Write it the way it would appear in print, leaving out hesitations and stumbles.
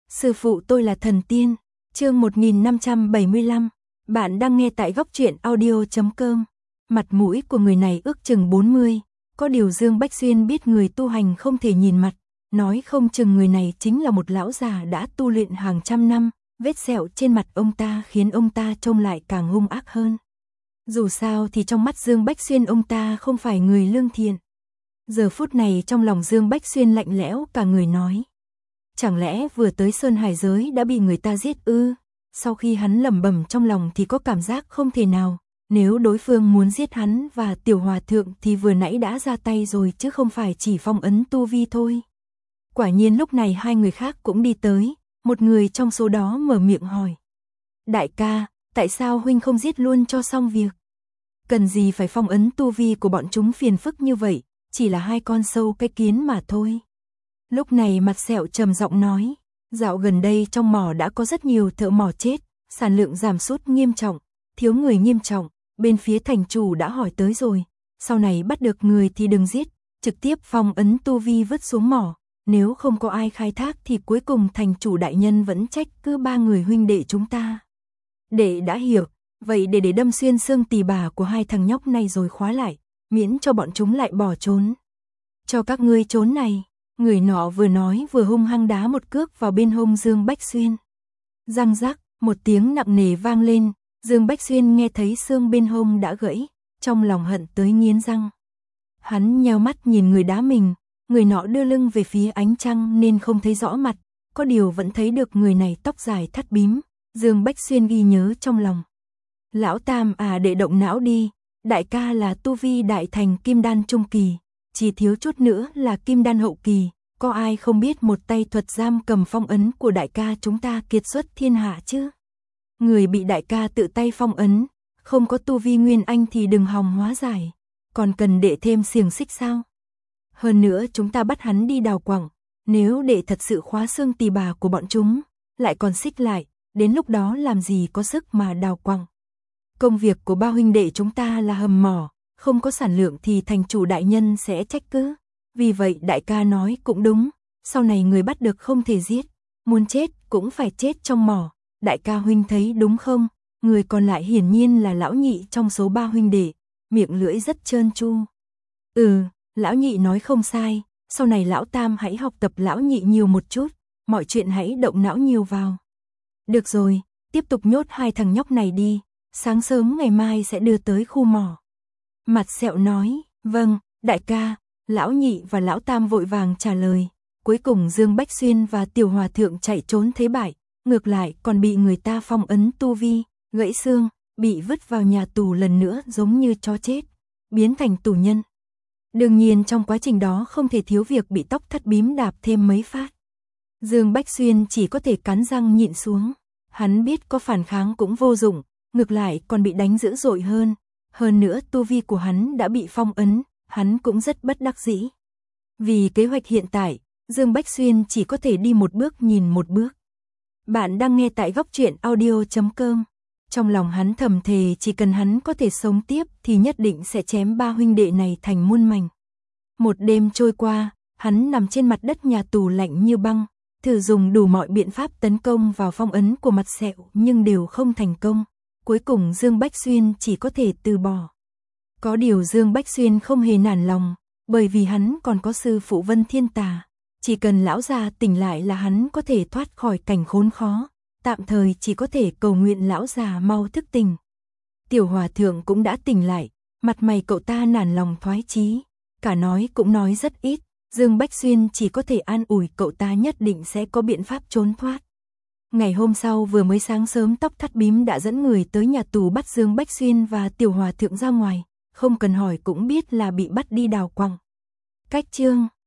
Sư phụ tôi là thần tiên. Chương 1575. Bạn đang nghe tại góc truyện audio.com. Mặt mũi của người này ước chừng 40, có điều Dương Bách Xuyên biết người tu hành không thể nhìn mặt, nói không chừng người này chính là một lão già đã tu luyện hàng trăm năm, vết sẹo trên mặt ông ta khiến ông ta trông lại càng hung ác hơn. Dù sao thì trong mắt Dương Bách Xuyên ông ta không phải người lương thiện. Giờ phút này trong lòng Dương Bách Xuyên lạnh lẽo cả người nói. Chẳng lẽ vừa tới Sơn Hải giới đã bị người ta giết ư? Sau khi hắn lẩm bẩm trong lòng thì có cảm giác không thể nào. Nếu đối phương muốn giết hắn và Tiểu Hòa Thượng thì vừa nãy đã ra tay rồi chứ không phải chỉ phong ấn tu vi thôi. Quả nhiên lúc này hai người khác cũng đi tới, một người trong số đó mở miệng hỏi. Đại ca, tại sao huynh không giết luôn cho xong việc? Cần gì phải phong ấn tu vi của bọn chúng phiền phức như vậy, chỉ là hai con sâu cái kiến mà thôi. Lúc này mặt sẹo trầm giọng nói, dạo gần đây trong mỏ đã có rất nhiều thợ mỏ chết, sản lượng giảm sút nghiêm trọng, thiếu người nghiêm trọng, bên phía thành chủ đã hỏi tới rồi, sau này bắt được người thì đừng giết, trực tiếp phong ấn tu vi vứt xuống mỏ, nếu không có ai khai thác thì cuối cùng thành chủ đại nhân vẫn trách cứ ba người huynh đệ chúng ta. Đệ đã hiểu, vậy để đâm xuyên xương tỳ bà của hai thằng nhóc này rồi khóa lại, miễn cho bọn chúng lại bỏ trốn. Cho các ngươi trốn này. Người nọ vừa nói vừa hung hăng đá một cước vào bên hông Dương Bách Xuyên. Răng rắc, một tiếng nặng nề vang lên, Dương Bách Xuyên nghe thấy xương bên hông đã gãy, trong lòng hận tới nghiến răng. Hắn nheo mắt nhìn người đá mình, người nọ đưa lưng về phía ánh trăng nên không thấy rõ mặt, có điều vẫn thấy được người này tóc dài thắt bím, Dương Bách Xuyên ghi nhớ trong lòng. Lão Tam à, đệ động não đi, đại ca là tu vi đại thành kim đan trung kỳ. Chỉ thiếu chút nữa là kim đan hậu kỳ, có ai không biết một tay thuật giam cầm phong ấn của đại ca chúng ta kiệt xuất thiên hạ chứ? Người bị đại ca tự tay phong ấn, không có tu vi nguyên anh thì đừng hòng hóa giải, còn cần đệ thêm xiềng xích sao? Hơn nữa chúng ta bắt hắn đi đào quặng, nếu đệ thật sự khóa xương tỳ bà của bọn chúng, lại còn xích lại, đến lúc đó làm gì có sức mà đào quặng? Công việc của ba huynh đệ chúng ta là hầm mỏ. Không có sản lượng thì thành chủ đại nhân sẽ trách cứ. Vì vậy đại ca nói cũng đúng, sau này người bắt được không thể giết, muốn chết cũng phải chết trong mỏ. Đại ca huynh thấy đúng không? Người còn lại hiển nhiên là lão nhị trong số ba huynh đệ, miệng lưỡi rất trơn tru. Lão nhị nói không sai, sau này lão Tam hãy học tập lão nhị nhiều một chút, mọi chuyện hãy động não nhiều vào. Được rồi, tiếp tục nhốt hai thằng nhóc này đi, sáng sớm ngày mai sẽ đưa tới khu mỏ. Mặt sẹo nói, vâng, đại ca, lão nhị và lão Tam vội vàng trả lời. Cuối cùng Dương Bách Xuyên và Tiểu Hòa Thượng chạy trốn thế bại, ngược lại còn bị người ta phong ấn tu vi, gãy xương, bị vứt vào nhà tù lần nữa giống như chó chết, biến thành tù nhân. Đương nhiên trong quá trình đó không thể thiếu việc bị tóc thắt bím đạp thêm mấy phát. Dương Bách Xuyên chỉ có thể cắn răng nhịn xuống, hắn biết có phản kháng cũng vô dụng, ngược lại còn bị đánh dữ dội hơn. Hơn nữa tu vi của hắn đã bị phong ấn, hắn cũng rất bất đắc dĩ. Vì kế hoạch hiện tại, Dương Bách Xuyên chỉ có thể đi một bước nhìn một bước. Bạn đang nghe tại góc truyện audio.com. Trong lòng hắn thầm thề chỉ cần hắn có thể sống tiếp thì nhất định sẽ chém ba huynh đệ này thành muôn mảnh. Một đêm trôi qua, hắn nằm trên mặt đất nhà tù lạnh như băng, thử dùng đủ mọi biện pháp tấn công vào phong ấn của mặt sẹo nhưng đều không thành công. Cuối cùng Dương Bách Xuyên chỉ có thể từ bỏ. Có điều Dương Bách Xuyên không hề nản lòng, bởi vì hắn còn có sư phụ Vân Thiên Tà. Chỉ cần lão già tỉnh lại là hắn có thể thoát khỏi cảnh khốn khó, tạm thời chỉ có thể cầu nguyện lão già mau thức tỉnh. Tiểu Hòa Thượng cũng đã tỉnh lại, mặt mày cậu ta nản lòng thoái chí, cả nói cũng nói rất ít, Dương Bách Xuyên chỉ có thể an ủi cậu ta nhất định sẽ có biện pháp trốn thoát. Ngày hôm sau vừa mới sáng sớm tóc thắt bím đã dẫn người tới nhà tù bắt Dương Bách Xuyên và Tiểu Hòa Thượng ra ngoài, không cần hỏi cũng biết là bị bắt đi đào quặng. Cách chương